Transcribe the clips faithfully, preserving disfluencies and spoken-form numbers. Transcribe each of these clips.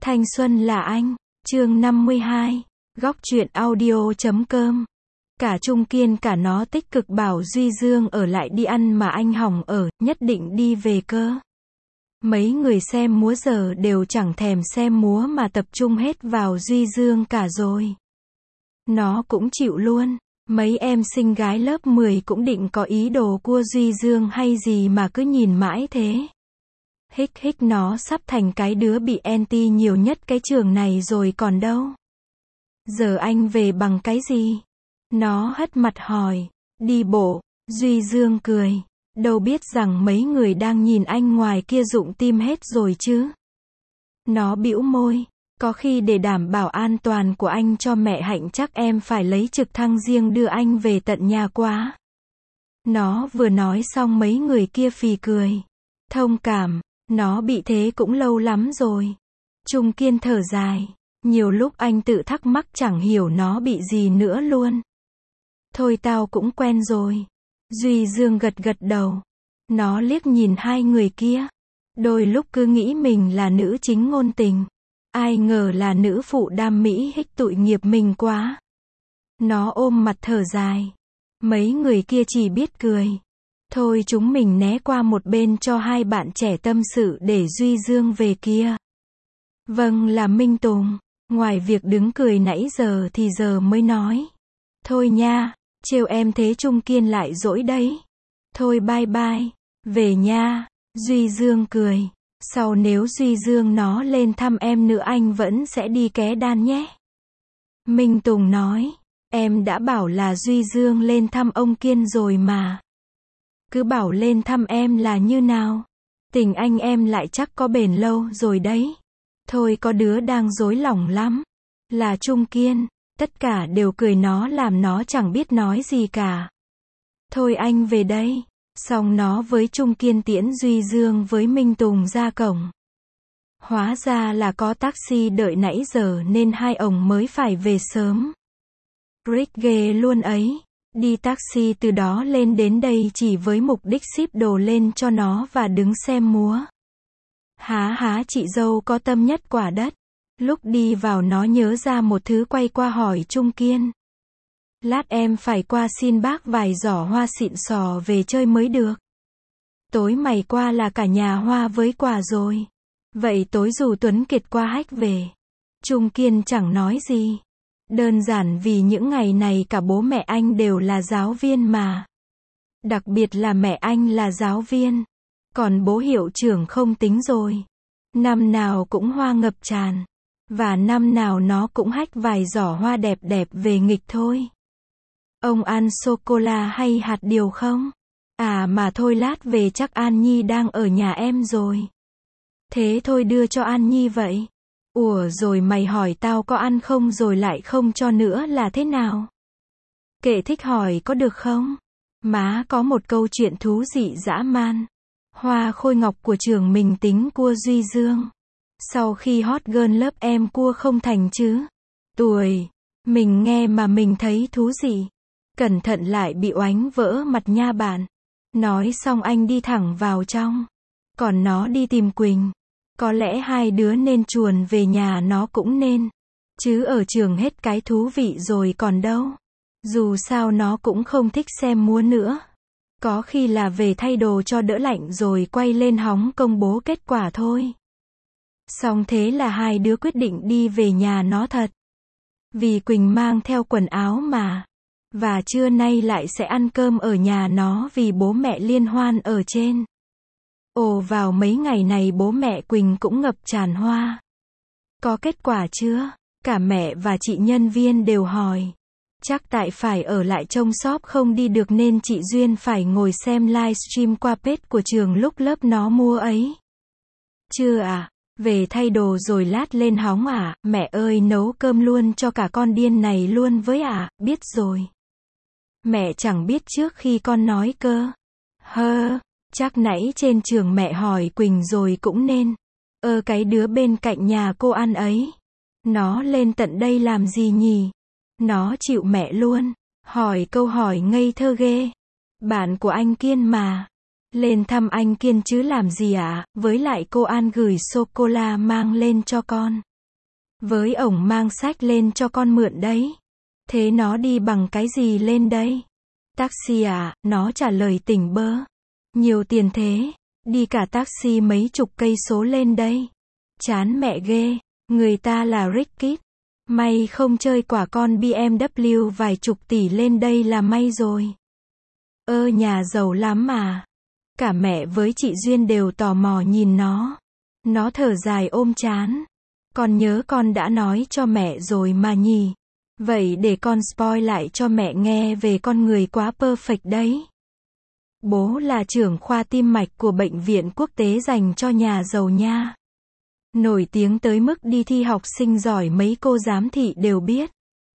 Thanh xuân là anh. Chương năm mươi hai. Góc truyện audio chấm com. Cả Trung Kiên cả nó tích cực bảo Duy Dương ở lại đi ăn mà anh hỏng ở, nhất định đi về cơ. Mấy người xem múa giờ đều chẳng thèm xem múa mà tập trung hết vào Duy Dương cả rồi. Nó cũng chịu luôn. Mấy em xinh gái lớp mười cũng định có ý đồ cua Duy Dương hay gì mà cứ nhìn mãi thế. Hích hích, nó sắp thành cái đứa bị anti nhiều nhất cái trường này rồi còn đâu. Giờ anh về bằng cái gì? Nó hất mặt hỏi. Đi bộ. Duy Dương cười. Đâu biết rằng mấy người đang nhìn anh ngoài kia rụng tim hết rồi chứ. Nó bĩu môi. Có khi để đảm bảo an toàn của anh cho mẹ Hạnh chắc em phải lấy trực thăng riêng đưa anh về tận nhà quá. Nó vừa nói xong mấy người kia phì cười. Thông cảm, nó bị thế cũng lâu lắm rồi. Trung Kiên thở dài. Nhiều lúc anh tự thắc mắc chẳng hiểu nó bị gì nữa luôn. Thôi tao cũng quen rồi. Duy Dương gật gật đầu. Nó liếc nhìn hai người kia. Đôi lúc cứ nghĩ mình là nữ chính ngôn tình. Ai ngờ là nữ phụ đam mỹ hích tụi nghiệp mình quá. Nó ôm mặt thở dài. Mấy người kia chỉ biết cười. Thôi chúng mình né qua một bên cho hai bạn trẻ tâm sự để Duy Dương về kia. Vâng, là Minh Tùng. Ngoài việc đứng cười nãy giờ thì giờ mới nói. Thôi nha, trêu em thế Trung Kiên lại dỗi đấy. Thôi bye bye, về nha. Duy Dương cười. Sau nếu Duy Dương nó lên thăm em nữa anh vẫn sẽ đi ké đan nhé. Minh Tùng nói. Em đã bảo là Duy Dương lên thăm ông Kiên rồi mà. Cứ bảo lên thăm em là như nào. Tình anh em lại chắc có bền lâu rồi đấy. Thôi có đứa đang dối lòng lắm. Là Trung Kiên. Tất cả đều cười nó làm nó chẳng biết nói gì cả. Thôi anh về đây. Xong nó với Trung Kiên tiễn Duy Dương với Minh Tùng ra cổng. Hóa ra là có taxi đợi nãy giờ nên hai ông mới phải về sớm. Rick ghê luôn ấy. Đi taxi từ đó lên đến đây chỉ với mục đích ship đồ lên cho nó và đứng xem múa. Há há, chị dâu có tâm nhất quả đất. Lúc đi vào nó nhớ ra một thứ, quay qua hỏi Trung Kiên. Lát em phải qua xin bác vài giỏ hoa xịn sò về chơi mới được. Tối mày qua là cả nhà hoa với quà rồi. Vậy tối dù Tuấn Kiệt qua hách về. Trung Kiên chẳng nói gì. Đơn giản vì những ngày này cả bố mẹ anh đều là giáo viên mà. Đặc biệt là mẹ anh là giáo viên. Còn bố hiệu trưởng không tính rồi. Năm nào cũng hoa ngập tràn. Và năm nào nó cũng hách vài giỏ hoa đẹp đẹp về nghịch thôi. Ông ăn sô-cô-la hay hạt điều không? À mà thôi lát về chắc An Nhi đang ở nhà em rồi. Thế thôi đưa cho An Nhi vậy. Ủa rồi mày hỏi tao có ăn không rồi lại không cho nữa là thế nào? Kệ, thích hỏi có được không? Má có một câu chuyện thú dị dã man. Hoa khôi ngọc của trường mình tính cua Duy Dương. Sau khi hot girl lớp em cua không thành chứ. Tuổi. Mình nghe mà mình thấy thú dị. Cẩn thận lại bị oánh vỡ mặt nha bạn. Nói xong anh đi thẳng vào trong. Còn nó đi tìm Quỳnh. Có lẽ hai đứa nên chuồn về nhà nó cũng nên. Chứ ở trường hết cái thú vị rồi còn đâu. Dù sao nó cũng không thích xem múa nữa. Có khi là về thay đồ cho đỡ lạnh rồi quay lên hóng công bố kết quả thôi. Xong thế là hai đứa quyết định đi về nhà nó thật. Vì Quỳnh mang theo quần áo mà. Và trưa nay lại sẽ ăn cơm ở nhà nó vì bố mẹ liên hoan ở trên. Ồ, vào mấy ngày này bố mẹ Quỳnh cũng ngập tràn hoa. Có kết quả chưa? Cả mẹ và chị nhân viên đều hỏi. Chắc tại phải ở lại trông shop không đi được nên chị Duyên phải ngồi xem livestream qua page của trường lúc lớp nó mua ấy. Chưa à? Về thay đồ rồi lát lên hóng à? Mẹ ơi, nấu cơm luôn cho cả con điên này luôn với à? Biết rồi. Mẹ chẳng biết trước khi con nói cơ. Hơ, chắc nãy trên trường mẹ hỏi Quỳnh rồi cũng nên. Ơ cái đứa bên cạnh nhà cô ăn ấy. Nó lên tận đây làm gì nhỉ? Nó chịu mẹ luôn. Hỏi câu hỏi ngây thơ ghê. Bạn của anh Kiên mà. Lên thăm anh Kiên chứ làm gì ạ? À? Với lại cô An gửi sô-cô-la mang lên cho con. Với ổng mang sách lên cho con mượn đấy. Thế nó đi bằng cái gì lên đây? Taxi à, nó trả lời tỉnh bơ. Nhiều tiền thế, đi cả taxi mấy chục cây số lên đây. Chán mẹ ghê, người ta là Ricky. May không chơi quả con bê em vê vài chục tỷ lên đây là may rồi. Ơ nhà giàu lắm mà. Cả mẹ với chị Duyên đều tò mò nhìn nó. Nó thở dài ôm chán. Con nhớ con đã nói cho mẹ rồi mà nhỉ. Vậy để con spoil lại cho mẹ nghe về con người quá perfect đấy. Bố là trưởng khoa tim mạch của bệnh viện quốc tế dành cho nhà giàu nha. Nổi tiếng tới mức đi thi học sinh giỏi mấy cô giám thị đều biết.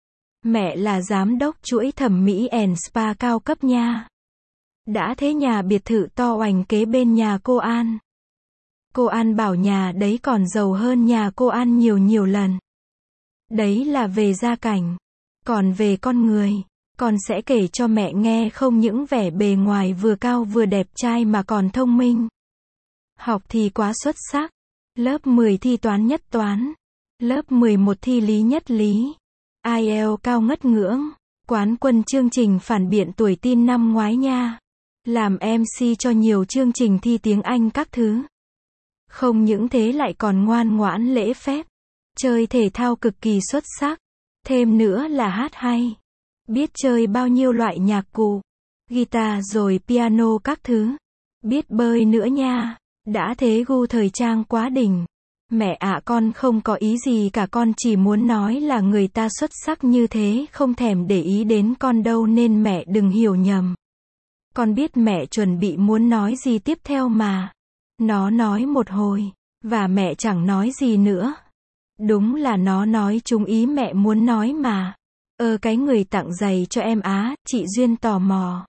Mẹ là giám đốc chuỗi thẩm mỹ and spa cao cấp nha. Đã thế nhà biệt thự to oành kế bên nhà cô An. Cô An bảo nhà đấy còn giàu hơn nhà cô An nhiều nhiều lần. Đấy là về gia cảnh. Còn về con người, con sẽ kể cho mẹ nghe không những vẻ bề ngoài vừa cao vừa đẹp trai mà còn thông minh. Học thì quá xuất sắc. Lớp mười thi toán nhất toán. Lớp mười một thi lý nhất lý. ai eo cao ngất ngưỡng. Quán quân chương trình phản biện tuổi teen năm ngoái nha. Làm em xê cho nhiều chương trình thi tiếng Anh các thứ. Không những thế lại còn ngoan ngoãn lễ phép. Chơi thể thao cực kỳ xuất sắc. Thêm nữa là hát hay. Biết chơi bao nhiêu loại nhạc cụ. Guitar rồi piano các thứ. Biết bơi nữa nha. Đã thế gu thời trang quá đỉnh. Mẹ ạ con không có ý gì cả, con chỉ muốn nói là người ta xuất sắc như thế không thèm để ý đến con đâu nên mẹ đừng hiểu nhầm. Con biết mẹ chuẩn bị muốn nói gì tiếp theo mà. Nó nói một hồi. Và mẹ chẳng nói gì nữa. Đúng là nó nói trúng ý mẹ muốn nói mà. Ơ cái người tặng giày cho em á, chị Duyên tò mò.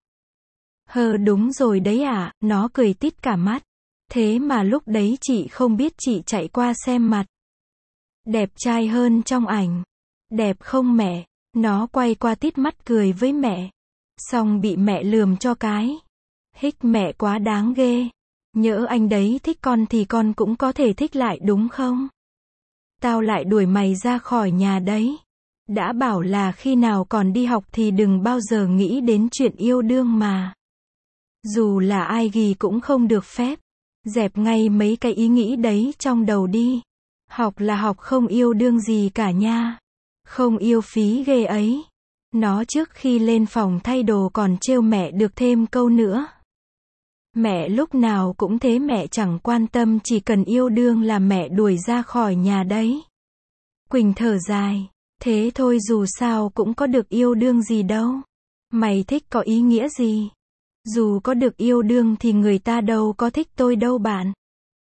Hơ đúng rồi đấy à, nó cười tít cả mắt. Thế mà lúc đấy chị không biết chị chạy qua xem mặt. Đẹp trai hơn trong ảnh. Đẹp không mẹ? Nó quay qua tít mắt cười với mẹ. Xong bị mẹ lườm cho cái. Hích mẹ quá đáng ghê. Nhỡ anh đấy thích con thì con cũng có thể thích lại đúng không? Tao lại đuổi mày ra khỏi nhà đấy. Đã bảo là khi nào còn đi học thì đừng bao giờ nghĩ đến chuyện yêu đương mà. Dù là ai ghi cũng không được phép. Dẹp ngay mấy cái ý nghĩ đấy trong đầu đi. Học là học không yêu đương gì cả nha. Không yêu phí ghê ấy. Nó trước khi lên phòng thay đồ còn trêu mẹ được thêm câu nữa. Mẹ lúc nào cũng thế, mẹ chẳng quan tâm, chỉ cần yêu đương là mẹ đuổi ra khỏi nhà đấy. Quỳnh thở dài. Thế thôi, dù sao cũng có được yêu đương gì đâu. Mày thích có ý nghĩa gì? Dù có được yêu đương thì người ta đâu có thích tôi đâu bạn.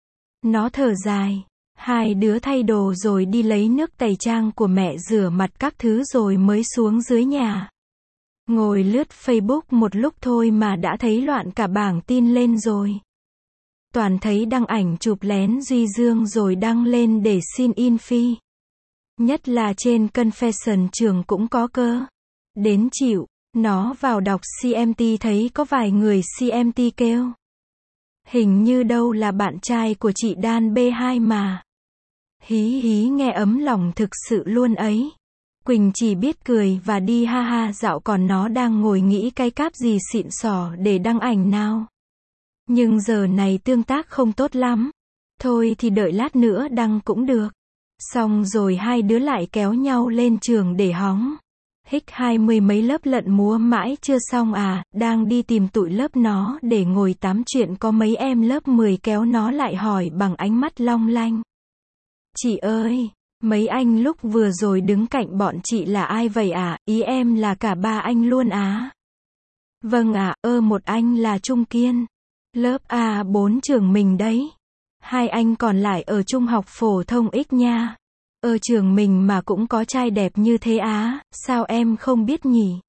Nó thở dài. Hai đứa thay đồ rồi đi lấy nước tẩy trang của mẹ rửa mặt các thứ rồi mới xuống dưới nhà. Ngồi lướt Facebook một lúc thôi mà đã thấy loạn cả bảng tin lên rồi. Toàn thấy đăng ảnh chụp lén Duy Dương rồi đăng lên để xin infi. Nhất là trên Confession trường cũng có cơ. Đến chịu. Nó vào đọc xê em tê thấy có vài người xê em tê kêu. Hình như đâu là bạn trai của chị Đan bê hai mà. Hí hí nghe ấm lòng thực sự luôn ấy. Quỳnh chỉ biết cười và đi ha ha dạo, còn nó đang ngồi nghĩ cái cáp gì xịn sò để đăng ảnh nào. Nhưng giờ này tương tác không tốt lắm. Thôi thì đợi lát nữa đăng cũng được. Xong rồi hai đứa lại kéo nhau lên trường để hóng. Hích hai mươi mấy lớp lận múa mãi chưa xong à, đang đi tìm tụi lớp nó để ngồi tám chuyện, có mấy em lớp mười kéo nó lại hỏi bằng ánh mắt long lanh. Chị ơi, mấy anh lúc vừa rồi đứng cạnh bọn chị là ai vậy à? Ý em là cả ba anh luôn á. Vâng ạ, à, ơ một anh là Trung Kiên. Lớp a bốn trường mình đấy. Hai anh còn lại ở trung học phổ thông X nha. Ở trường mình mà cũng có trai đẹp như thế á, sao em không biết nhỉ?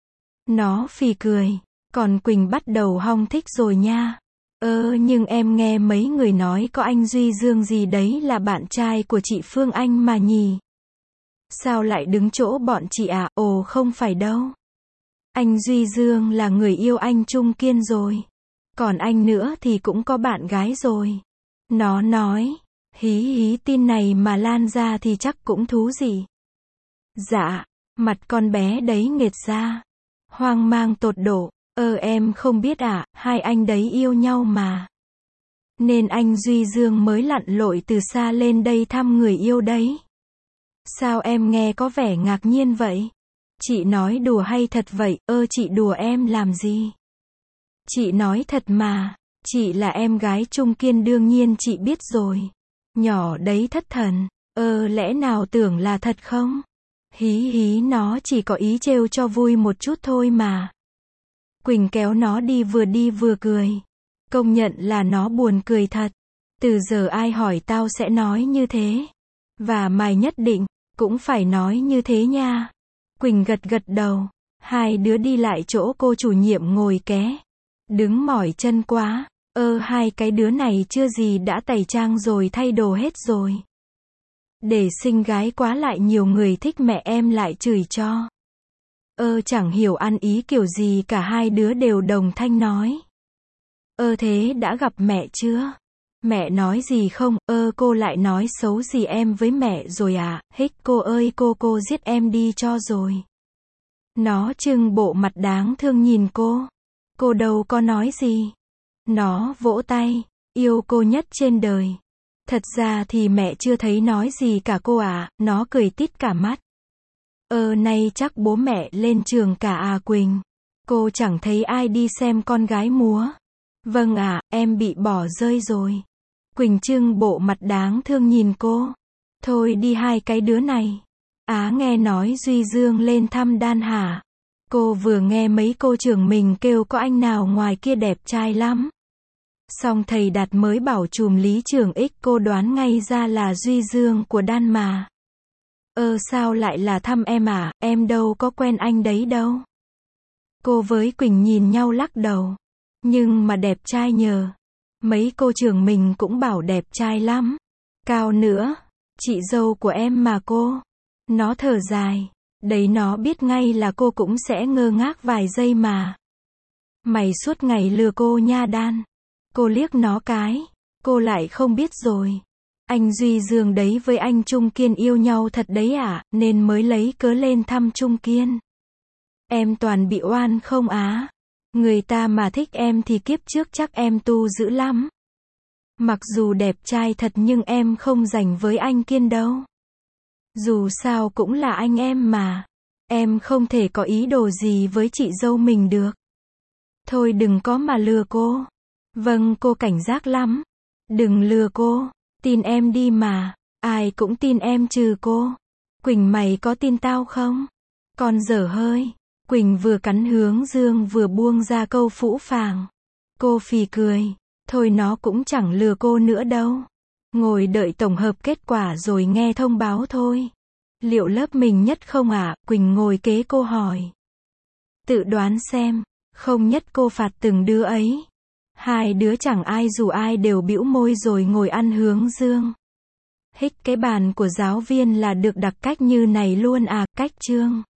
Nó phì cười. Còn Quỳnh bắt đầu hong thích rồi nha. Ơ nhưng em nghe mấy người nói có anh Duy Dương gì đấy là bạn trai của chị Phương Anh mà nhỉ? Sao lại đứng chỗ bọn chị à? Ồ không phải đâu. Anh Duy Dương là người yêu anh Trung Kiên rồi. Còn anh nữa thì cũng có bạn gái rồi. Nó nói. Hí hí tin này mà lan ra thì chắc cũng thú gì. Dạ, mặt con bé đấy nghệt ra. Hoang mang tột độ, ơ em không biết à, hai anh đấy yêu nhau mà. Nên anh Duy Dương mới lặn lội từ xa lên đây thăm người yêu đấy. Sao em nghe có vẻ ngạc nhiên vậy? Chị nói đùa hay thật vậy? Ơ chị đùa em làm gì? Chị nói thật mà, chị là em gái Trung Kiên đương nhiên chị biết rồi. Nhỏ đấy thất thần, ơ lẽ nào tưởng là thật không? Hí hí nó chỉ có ý trêu cho vui một chút thôi mà. Quỳnh kéo nó đi vừa đi vừa cười. Công nhận là nó buồn cười thật. Từ giờ ai hỏi tao sẽ nói như thế. Và mày nhất định, cũng phải nói như thế nha. Quỳnh gật gật đầu. Hai đứa đi lại chỗ cô chủ nhiệm ngồi ké. Đứng mỏi chân quá. Ơ hai cái đứa này chưa gì đã tẩy trang rồi thay đồ hết rồi. Để xinh gái quá lại nhiều người thích mẹ em lại chửi cho. Ơ chẳng hiểu ăn ý kiểu gì cả hai đứa đều đồng thanh nói. Ơ thế đã gặp mẹ chưa? Mẹ nói gì không? Ơ cô lại nói xấu gì em với mẹ rồi à? Hích cô ơi cô cô giết em đi cho rồi. Nó trưng bộ mặt đáng thương nhìn cô. Cô đâu có nói gì. Nó vỗ tay. Yêu cô nhất trên đời. Thật ra thì mẹ chưa thấy nói gì cả cô à. Nó cười tít cả mắt. Ơ nay chắc bố mẹ lên trường cả à Quỳnh. Cô chẳng thấy ai đi xem con gái múa. Vâng ạ, à, em bị bỏ rơi rồi. Quỳnh trưng bộ mặt đáng thương nhìn cô. Thôi đi hai cái đứa này. Á nghe nói Duy Dương lên thăm Đan hả? Cô vừa nghe mấy cô trưởng mình kêu có anh nào ngoài kia đẹp trai lắm. Xong thầy Đạt mới bảo chùm lý trưởng ích cô đoán ngay ra là Duy Dương của Đan mà. Ơ sao lại là thăm em à, em đâu có quen anh đấy đâu. Cô với Quỳnh nhìn nhau lắc đầu. Nhưng mà đẹp trai nhờ. Mấy cô trưởng mình cũng bảo đẹp trai lắm. Cao nữa. Chị dâu của em mà cô. Nó thở dài. Đấy nó biết ngay là cô cũng sẽ ngơ ngác vài giây mà. Mày suốt ngày lừa cô nha Đan. Cô liếc nó cái. Cô lại không biết rồi. Anh Duy Dương đấy với anh Trung Kiên yêu nhau thật đấy à, nên mới lấy cớ lên thăm Trung Kiên. Em toàn bị oan không á? Người ta mà thích em thì kiếp trước chắc em tu dữ lắm. Mặc dù đẹp trai thật nhưng em không dành với anh Kiên đâu. Dù sao cũng là anh em mà. Em không thể có ý đồ gì với chị dâu mình được. Thôi đừng có mà lừa cô. Vâng cô cảnh giác lắm. Đừng lừa cô. Tin em đi mà. Ai cũng tin em trừ cô. Quỳnh mày có tin tao không? Con dở hơi. Quỳnh vừa cắn hướng dương vừa buông ra câu phũ phàng. Cô phì cười. Thôi nó cũng chẳng lừa cô nữa đâu. Ngồi đợi tổng hợp kết quả rồi nghe thông báo thôi. Liệu lớp mình nhất không ạ? À? Quỳnh ngồi kế cô hỏi. Tự đoán xem. Không nhất cô phạt từng đứa ấy. Hai đứa chẳng ai dù ai đều bĩu môi rồi ngồi ăn hướng dương. Hích cái bàn của giáo viên là được đặt cách như này luôn à, cách chương.